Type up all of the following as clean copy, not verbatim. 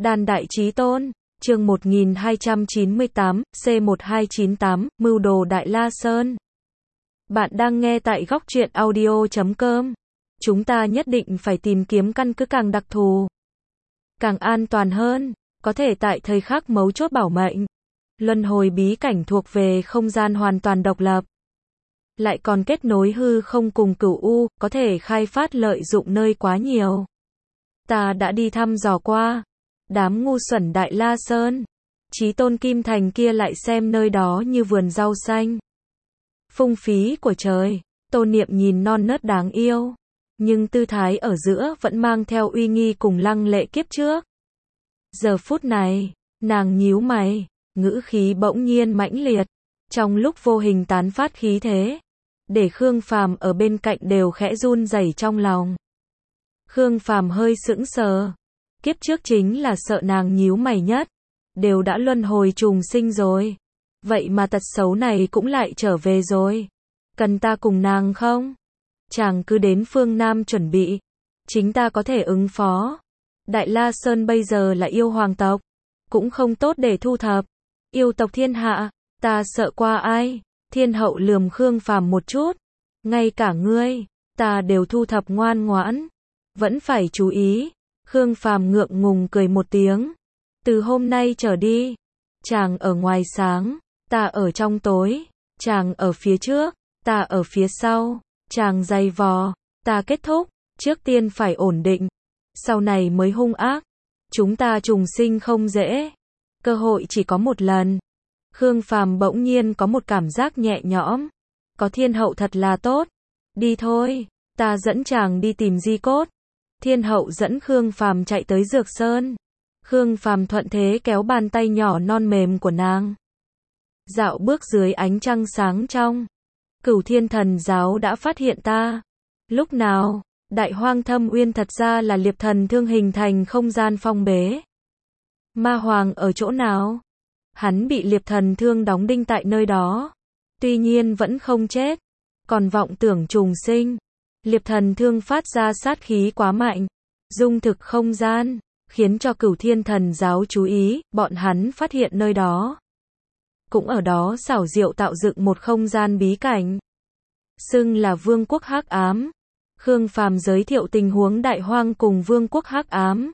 Đan Đại Chí Tôn, chương 1298, C1298, Mưu đồ Đại La Sơn. Bạn đang nghe tại Góc Truyện Audio.com. Chúng ta nhất định phải tìm kiếm căn cứ càng đặc thù, càng an toàn hơn, có thể tại thời khắc mấu chốt bảo mệnh. Luân hồi bí cảnh thuộc về không gian hoàn toàn độc lập, lại còn kết nối hư không cùng cửu u, có thể khai phát lợi dụng nơi quá nhiều. Ta đã đi thăm dò qua. Đám ngu xuẩn Đại La Sơn, Chí Tôn Kim Thành kia lại xem nơi đó như vườn rau xanh. Phung phí của trời. Tô Niệm nhìn non nớt đáng yêu, nhưng tư thái ở giữa vẫn mang theo uy nghi cùng lăng lệ kiếp trước. Giờ phút này, nàng nhíu mày, ngữ khí bỗng nhiên mãnh liệt, trong lúc vô hình tán phát khí thế, để Khương Phàm ở bên cạnh đều khẽ run rẩy trong lòng. Khương Phàm hơi sững sờ. Kiếp trước chính là sợ nàng nhíu mày nhất, đều đã luân hồi trùng sinh rồi, vậy mà tật xấu này cũng lại trở về rồi. Cần ta cùng nàng không? Chàng cứ đến phương Nam chuẩn bị, chính ta có thể ứng phó. Đại La Sơn bây giờ là yêu hoàng tộc, cũng không tốt để thu thập. Yêu tộc thiên hạ, ta sợ qua ai? Thiên hậu lườm Khương Phàm một chút, ngay cả ngươi, ta đều thu thập ngoan ngoãn, vẫn phải chú ý. Khương Phàm ngượng ngùng cười một tiếng. Từ hôm nay trở đi, chàng ở ngoài sáng, ta ở trong tối, chàng ở phía trước, ta ở phía sau, chàng dày vò, ta kết thúc, trước tiên phải ổn định, sau này mới hung ác. Chúng ta trùng sinh không dễ, cơ hội chỉ có một lần. Khương Phàm bỗng nhiên có một cảm giác nhẹ nhõm, có thiên hậu thật là tốt. Đi thôi, ta dẫn chàng đi tìm di cốt. Thiên hậu dẫn Khương Phàm chạy tới Dược Sơn. Khương Phàm thuận thế kéo bàn tay nhỏ non mềm của nàng, dạo bước dưới ánh trăng sáng trong. Cửu Thiên Thần Giáo đã phát hiện ta. Lúc nào? Đại Hoang Thâm Uyên thật ra là Liệp Thần Thương hình thành không gian phong bế. Ma Hoàng ở chỗ nào? Hắn bị Liệp Thần Thương đóng đinh tại nơi đó, tuy nhiên vẫn không chết, còn vọng tưởng trùng sinh. Liệp Thần Thương phát ra sát khí quá mạnh, dung thực không gian, khiến cho Cửu Thiên Thần Giáo chú ý, bọn hắn phát hiện nơi đó. Cũng ở đó xảo diệu tạo dựng một không gian bí cảnh, xưng là Vương quốc Hắc Ám. Khương Phàm giới thiệu tình huống Đại Hoang cùng Vương quốc Hắc Ám.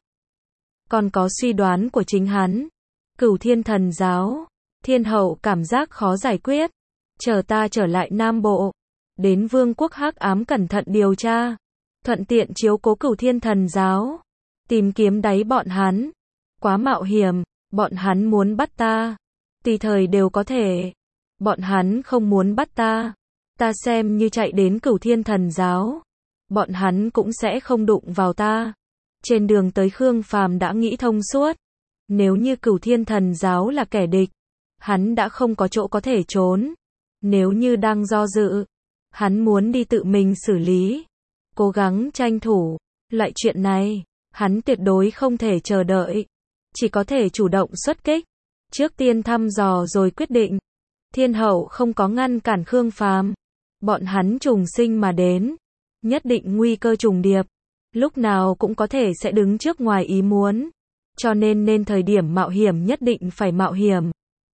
Còn có suy đoán của chính hắn. Cửu Thiên Thần Giáo, Thiên hậu cảm giác khó giải quyết, chờ ta trở lại Nam Bộ, đến Vương quốc Hắc Ám cẩn thận điều tra, thuận tiện chiếu cố Cửu Thiên Thần Giáo, tìm kiếm đáy bọn hắn. Quá mạo hiểm, bọn hắn muốn bắt ta, tùy thời đều có thể. Bọn hắn không muốn bắt ta, ta xem như chạy đến Cửu Thiên Thần Giáo, bọn hắn cũng sẽ không đụng vào ta. Trên đường tới Khương Phàm đã nghĩ thông suốt, nếu như Cửu Thiên Thần Giáo là kẻ địch, hắn đã không có chỗ có thể trốn. Nếu như đang do dự, hắn muốn đi tự mình xử lý, cố gắng tranh thủ. Loại chuyện này, hắn tuyệt đối không thể chờ đợi, chỉ có thể chủ động xuất kích, trước tiên thăm dò rồi quyết định. Thiên hậu không có ngăn cản Khương Phàm, bọn hắn trùng sinh mà đến, nhất định nguy cơ trùng điệp, lúc nào cũng có thể sẽ đứng trước ngoài ý muốn, cho nên thời điểm mạo hiểm nhất định phải mạo hiểm.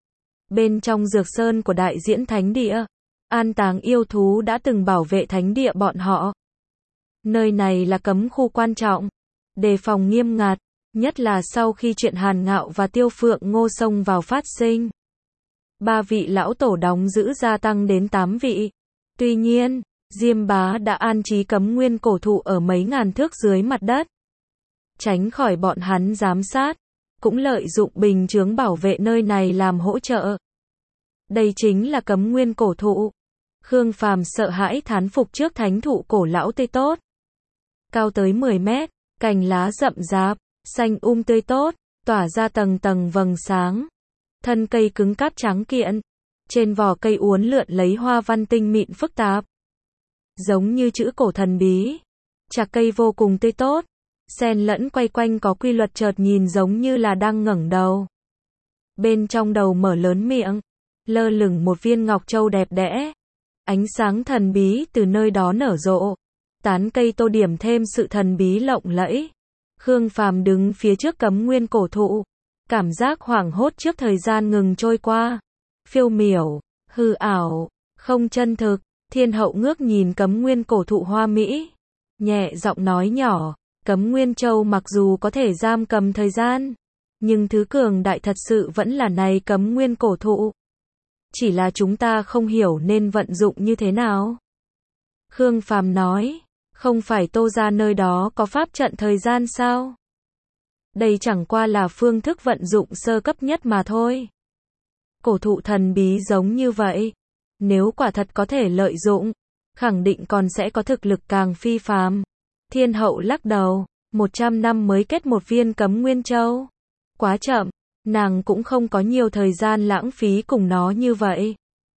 Bên trong Dược Sơn của Đại Diễn Thánh Địa, an táng yêu thú đã từng bảo vệ thánh địa bọn họ. Nơi này là cấm khu quan trọng, đề phòng nghiêm ngặt, nhất là sau khi chuyện Hàn Ngạo và Tiêu Phượng Ngô xông vào phát sinh. 3 vị lão tổ đóng giữ gia tăng đến 8 vị. Tuy nhiên, Diêm Bá đã an trí cấm nguyên cổ thụ ở mấy ngàn thước dưới mặt đất, tránh khỏi bọn hắn giám sát, cũng lợi dụng bình chướng bảo vệ nơi này làm hỗ trợ. Đây chính là cấm nguyên cổ thụ. Khương Phàm sợ hãi thán phục trước thánh thụ cổ lão tươi tốt, cao tới 10 mét, cành lá rậm rạp, xanh tươi tốt, tỏa ra tầng tầng vầng sáng. Thân cây cứng cáp trắng kiện, trên vỏ cây uốn lượn lấy hoa văn tinh mịn phức tạp, giống như chữ cổ thần bí. Chạc cây vô cùng tươi tốt, xen lẫn quay quanh có quy luật, chợt nhìn giống như là đang ngẩng đầu. Bên trong đầu mở lớn miệng, lơ lửng một viên ngọc châu đẹp đẽ. Ánh sáng thần bí từ nơi đó nở rộ, tán cây tô điểm thêm sự thần bí lộng lẫy. Khương Phàm đứng phía trước cấm nguyên cổ thụ, cảm giác hoảng hốt trước thời gian ngừng trôi qua. Phiêu miểu, hư ảo, không chân thực. Thiên hậu ngước nhìn cấm nguyên cổ thụ hoa mỹ, nhẹ giọng nói nhỏ, cấm nguyên châu mặc dù có thể giam cầm thời gian, nhưng thứ cường đại thật sự vẫn là này cấm nguyên cổ thụ. Chỉ là chúng ta không hiểu nên vận dụng như thế nào. Khương Phàm nói, không phải Tô gia nơi đó có pháp trận thời gian sao? Đây chẳng qua là phương thức vận dụng sơ cấp nhất mà thôi. Cổ thụ thần bí giống như vậy, nếu quả thật có thể lợi dụng, khẳng định còn sẽ có thực lực càng phi phàm. Thiên hậu lắc đầu, 100 năm mới kết một viên cấm nguyên châu. Quá chậm, nàng cũng không có nhiều thời gian lãng phí cùng nó như vậy.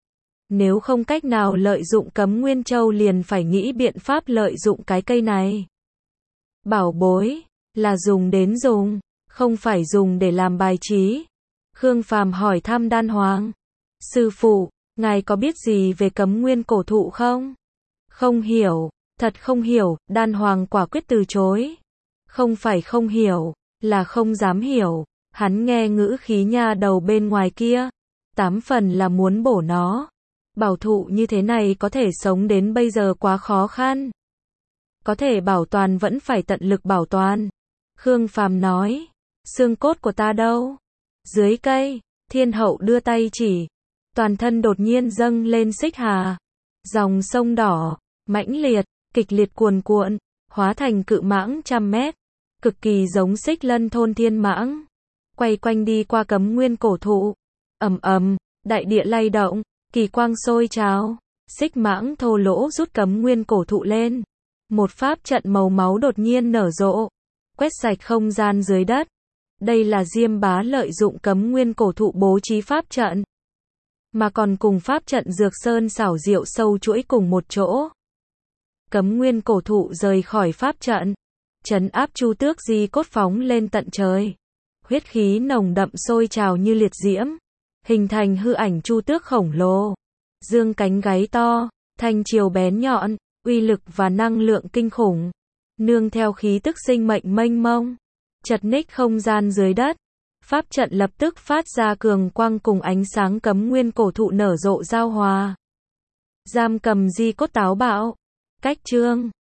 Nếu không cách nào lợi dụng cấm nguyên châu liền phải nghĩ biện pháp lợi dụng cái cây này. Bảo bối, là dùng đến dùng, không phải dùng để làm bài trí. Khương Phàm hỏi thăm Đan Hoàng. Sư phụ, ngài có biết gì về cấm nguyên cổ thụ không? Không hiểu, thật không hiểu, Đan Hoàng quả quyết từ chối. Không phải không hiểu, là không dám hiểu. Hắn nghe ngữ khí nha đầu bên ngoài kia, 8 phần là muốn bổ nó. Bảo thụ như thế này có thể sống đến bây giờ quá khó khăn. Có thể bảo toàn vẫn phải tận lực bảo toàn. Khương Phàm nói, xương cốt của ta đâu? Dưới cây, Thiên hậu đưa tay chỉ. Toàn thân đột nhiên dâng lên xích hà. Dòng sông đỏ, mãnh liệt, kịch liệt cuồn cuộn, hóa thành cự mãng trăm mét. Cực kỳ giống Xích Lân thôn thiên mãng. Quay quanh đi qua cấm nguyên cổ thụ. Ầm ầm, đại địa lay động, kỳ quang sôi trào. Xích mãng thô lỗ rút cấm nguyên cổ thụ lên. Một pháp trận màu máu đột nhiên nở rộ, quét sạch không gian dưới đất. Đây là Diêm Bá lợi dụng cấm nguyên cổ thụ bố trí pháp trận, mà còn cùng pháp trận Dược Sơn xảo diệu sâu chuỗi cùng một chỗ. Cấm nguyên cổ thụ rời khỏi pháp trận, trấn áp Chu Tước Di cốt phóng lên tận trời. Huyết khí nồng đậm sôi trào như liệt diễm, hình thành hư ảnh Chu Tước khổng lồ. Dương cánh gáy to, thanh chiều bén nhọn, uy lực và năng lượng kinh khủng. Nương theo khí tức sinh mệnh mênh mông, chật ních không gian dưới đất. Pháp trận lập tức phát ra cường quang cùng ánh sáng cấm nguyên cổ thụ nở rộ giao hòa. Giam cầm di cốt táo bạo. Cách chương